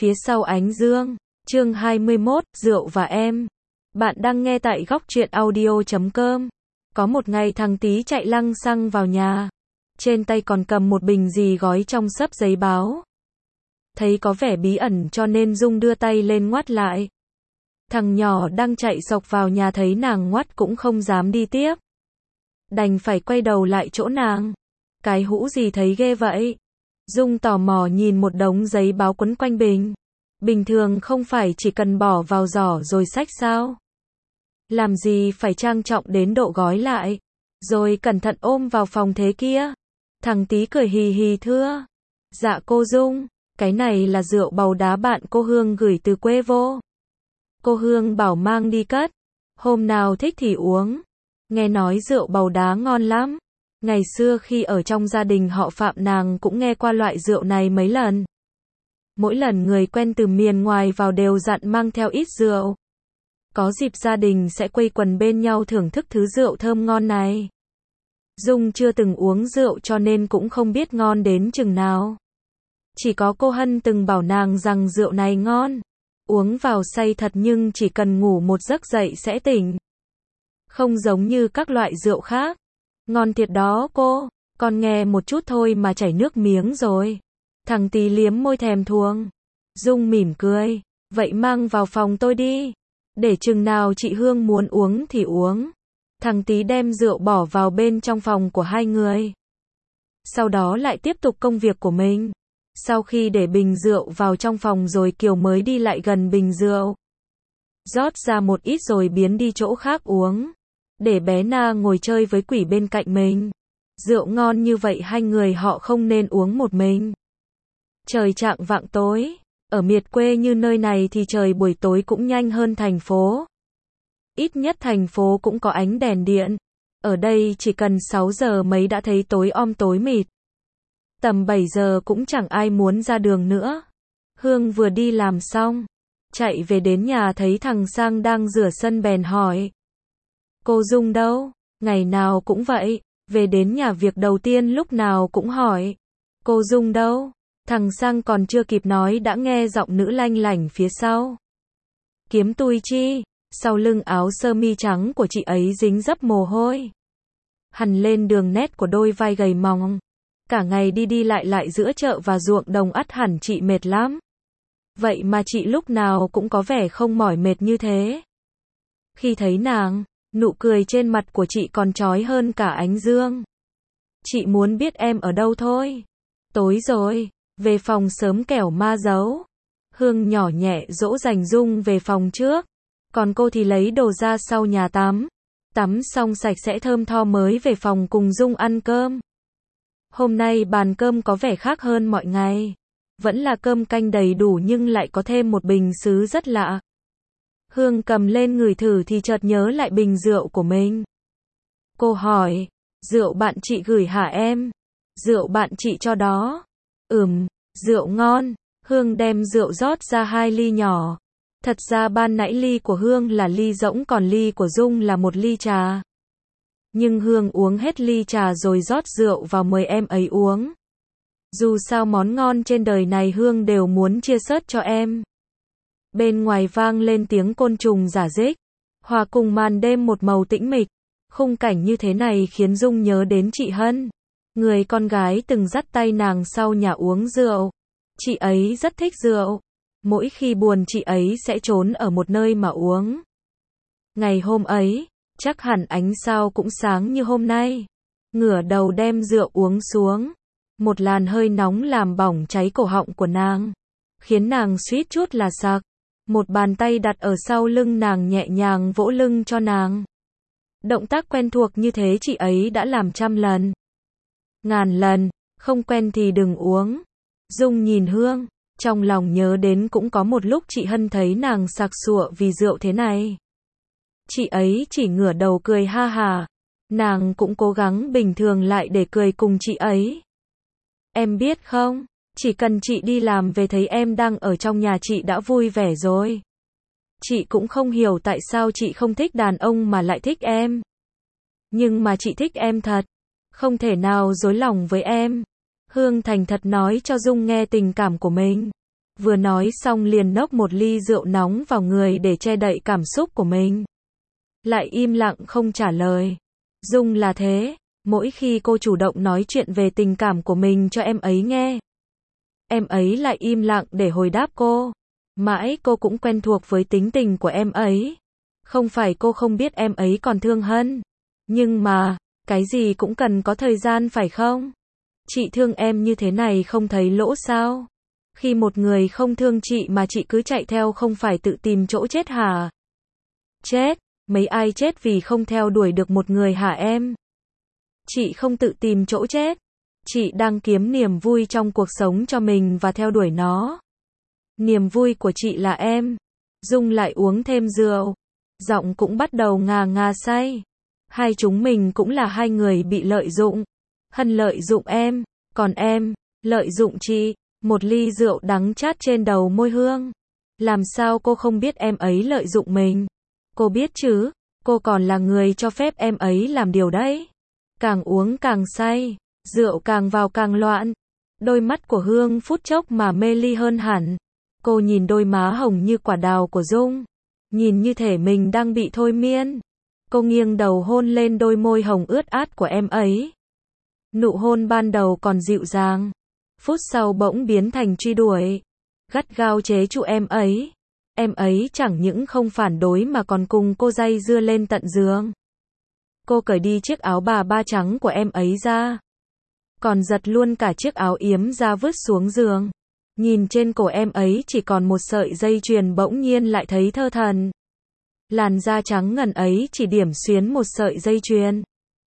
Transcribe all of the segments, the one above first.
phía sau ánh dương. Chương 21, rượu và em. Bạn đang nghe tại góc truyện audio.com. Có một ngày thằng Tí chạy lăng xăng vào nhà. Trên tay còn cầm một bình gì gói trong xấp giấy báo. Thấy có vẻ bí ẩn cho nên Dung đưa tay lên ngoắt lại. Thằng nhỏ đang chạy xộc vào nhà thấy nàng ngoắt cũng không dám đi tiếp. Đành phải quay đầu lại chỗ nàng. Cái hũ gì thấy ghê vậy? Dung tò mò nhìn một đống giấy báo quấn quanh bình. Bình thường không phải chỉ cần bỏ vào giỏ rồi xách sao? Làm gì phải trang trọng đến độ gói lại, rồi cẩn thận ôm vào phòng thế kia? Thằng Tí cười hì hì thưa. Dạ cô Dung, cái này là rượu bầu đá bạn cô Hương gửi từ quê vô. Cô Hương bảo mang đi cất. Hôm nào thích thì uống. Nghe nói rượu bầu đá ngon lắm. Ngày xưa khi ở trong gia đình họ Phạm nàng cũng nghe qua loại rượu này mấy lần. Mỗi lần người quen từ miền ngoài vào đều dặn mang theo ít rượu. Có dịp gia đình sẽ quây quần bên nhau thưởng thức thứ rượu thơm ngon này. Dung chưa từng uống rượu cho nên cũng không biết ngon đến chừng nào. Chỉ có cô Hân từng bảo nàng rằng rượu này ngon. Uống vào say thật nhưng chỉ cần ngủ một giấc dậy sẽ tỉnh. Không giống như các loại rượu khác. Ngon thiệt đó cô, con nghe một chút thôi mà chảy nước miếng rồi. Thằng Tí liếm môi thèm thuồng. Dung mỉm cười, vậy mang vào phòng tôi đi. Để chừng nào chị Hương muốn uống thì uống. Thằng Tí đem rượu bỏ vào bên trong phòng của hai người. Sau đó lại tiếp tục công việc của mình. Sau khi để bình rượu vào trong phòng rồi Kiều mới đi lại gần bình rượu. Rót ra một ít rồi biến đi chỗ khác uống. Để bé Na ngồi chơi với quỷ bên cạnh mình. Rượu ngon như vậy hai người họ không nên uống một mình. Trời chạng vạng tối. Ở miệt quê như nơi này thì trời buổi tối cũng nhanh hơn thành phố. Ít nhất thành phố cũng có ánh đèn điện. Ở đây chỉ cần 6 giờ mấy đã thấy tối om tối mịt. Tầm 7 giờ cũng chẳng ai muốn ra đường nữa. Hương vừa đi làm xong. Chạy về đến nhà thấy thằng Sang đang rửa sân bèn hỏi. Cô Dung đâu? Ngày nào cũng vậy. Về đến nhà việc đầu tiên lúc nào cũng hỏi. Cô Dung đâu? Thằng Sang còn chưa kịp nói đã nghe giọng nữ lanh lảnh phía sau. Kiếm tui chi? Sau lưng áo sơ mi trắng của chị ấy dính dấp mồ hôi. Hằn lên đường nét của đôi vai gầy mỏng. Cả ngày đi đi lại giữa chợ và ruộng đồng ắt hẳn chị mệt lắm. Vậy mà chị lúc nào cũng có vẻ không mỏi mệt như thế. Khi thấy nàng, nụ cười trên mặt của chị còn chói hơn cả ánh dương. Chị muốn biết em ở đâu thôi. Tối rồi, về phòng sớm kẻo ma giấu. Hương nhỏ nhẹ dỗ dành Dung về phòng trước. Còn cô thì lấy đồ ra sau nhà tắm. Tắm xong sạch sẽ thơm tho mới về phòng cùng Dung ăn cơm. Hôm nay bàn cơm có vẻ khác hơn mọi ngày. Vẫn là cơm canh đầy đủ nhưng lại có thêm một bình sứ rất lạ. Hương cầm lên ngửi thử thì chợt nhớ lại bình rượu của mình. Cô hỏi, rượu bạn chị gửi hả em? Rượu bạn chị cho đó. Rượu ngon. Hương đem rượu rót ra 2 ly nhỏ. Thật ra ban nãy ly của Hương là ly rỗng còn ly của Dung là một ly trà. Nhưng Hương uống hết ly trà rồi rót rượu vào mời em ấy uống. Dù sao món ngon trên đời này Hương đều muốn chia sớt cho em. Bên ngoài vang lên tiếng côn trùng rả rích. Hòa cùng màn đêm một màu tĩnh mịch. Khung cảnh như thế này khiến Dung nhớ đến chị Hân. Người con gái từng dắt tay nàng sau nhà uống rượu. Chị ấy rất thích rượu. Mỗi khi buồn chị ấy sẽ trốn ở một nơi mà uống. Ngày hôm ấy, chắc hẳn ánh sao cũng sáng như hôm nay. Ngửa đầu đem rượu uống xuống. Một làn hơi nóng làm bỏng cháy cổ họng của nàng. Khiến nàng suýt chút là sặc. Một bàn tay đặt ở sau lưng nàng nhẹ nhàng vỗ lưng cho nàng. Động tác quen thuộc như thế chị ấy đã làm 100 lần. Ngàn lần, không quen thì đừng uống. Dung nhìn Hương, trong lòng nhớ đến cũng có một lúc chị Hân thấy nàng sặc sụa vì rượu thế này. Chị ấy chỉ ngửa đầu cười ha hà. Nàng cũng cố gắng bình thường lại để cười cùng chị ấy. Em biết không, chỉ cần chị đi làm về thấy em đang ở trong nhà chị đã vui vẻ rồi. Chị cũng không hiểu tại sao chị không thích đàn ông mà lại thích em. Nhưng mà chị thích em thật. Không thể nào dối lòng với em. Hương thành thật nói cho Dung nghe tình cảm của mình. Vừa nói xong liền nốc một ly rượu nóng vào người để che đậy cảm xúc của mình. Lại im lặng không trả lời. Dung là thế, mỗi khi cô chủ động nói chuyện về tình cảm của mình cho em ấy nghe, em ấy lại im lặng để hồi đáp cô. Mãi cô cũng quen thuộc với tính tình của em ấy. Không phải cô không biết em ấy còn thương Hân. Nhưng mà, cái gì cũng cần có thời gian phải không? Chị thương em như thế này không thấy lỗ sao? Khi một người không thương chị mà chị cứ chạy theo không phải tự tìm chỗ chết hả? Chết, mấy ai chết vì không theo đuổi được một người hả em? Chị không tự tìm chỗ chết. Chị đang kiếm niềm vui trong cuộc sống cho mình và theo đuổi nó. Niềm vui của chị là em. Dung lại uống thêm rượu. Giọng cũng bắt đầu ngà ngà say. Hai chúng mình cũng là hai người bị lợi dụng. Hân lợi dụng em, còn em, lợi dụng chị. Một ly rượu đắng chát trên đầu môi Hương. Làm sao cô không biết em ấy lợi dụng mình? Cô biết chứ, cô còn là người cho phép em ấy làm điều đấy. Càng uống càng say, rượu càng vào càng loạn. Đôi mắt của Hương phút chốc mà mê ly hơn hẳn. Cô nhìn đôi má hồng như quả đào của Dung. Nhìn như thể mình đang bị thôi miên. Cô nghiêng đầu hôn lên đôi môi hồng ướt át của em ấy. Nụ hôn ban đầu còn dịu dàng. Phút sau bỗng biến thành truy đuổi. Gắt gao chế trụ em ấy. Em ấy chẳng những không phản đối mà còn cùng cô day dưa lên tận giường. Cô cởi đi chiếc áo bà ba trắng của em ấy ra. Còn giật luôn cả chiếc áo yếm ra vứt xuống giường. Nhìn trên cổ em ấy chỉ còn một sợi dây chuyền bỗng nhiên lại thấy thơ thần. Làn da trắng ngần ấy chỉ điểm xuyến một sợi dây chuyền.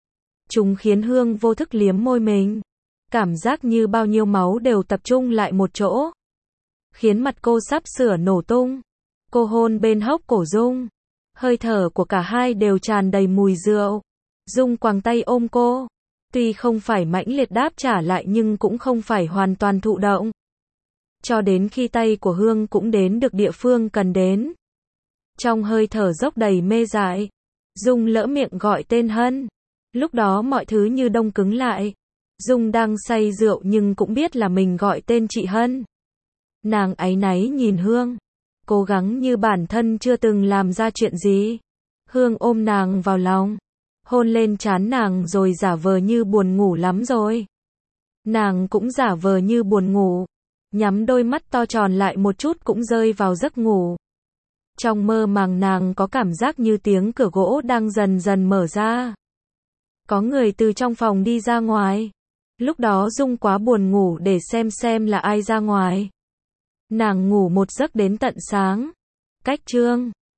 Chúng khiến Hương vô thức liếm môi mình. Cảm giác như bao nhiêu máu đều tập trung lại một chỗ. Khiến mặt cô sắp sửa nổ tung. Cô hôn bên hốc cổ Dung. Hơi thở của cả hai đều tràn đầy mùi rượu. Dung quàng tay ôm cô. Tuy không phải mãnh liệt đáp trả lại nhưng cũng không phải hoàn toàn thụ động. Cho đến khi tay của Hương cũng đến được địa phương cần đến. Trong hơi thở dốc đầy mê dại, Dung lỡ miệng gọi tên Hân. Lúc đó mọi thứ như đông cứng lại. Dung đang say rượu nhưng cũng biết là mình gọi tên chị Hân. Nàng áy náy nhìn Hương. Cố gắng như bản thân chưa từng làm ra chuyện gì. Hương ôm nàng vào lòng. Hôn lên trán nàng rồi giả vờ như buồn ngủ lắm rồi. Nàng cũng giả vờ như buồn ngủ. Nhắm đôi mắt to tròn lại một chút cũng rơi vào giấc ngủ. Trong mơ màng nàng có cảm giác như tiếng cửa gỗ đang dần dần mở ra. Có người từ trong phòng đi ra ngoài. Lúc đó Dung quá buồn ngủ để xem là ai ra ngoài. Nàng ngủ một giấc đến tận sáng. Cách chương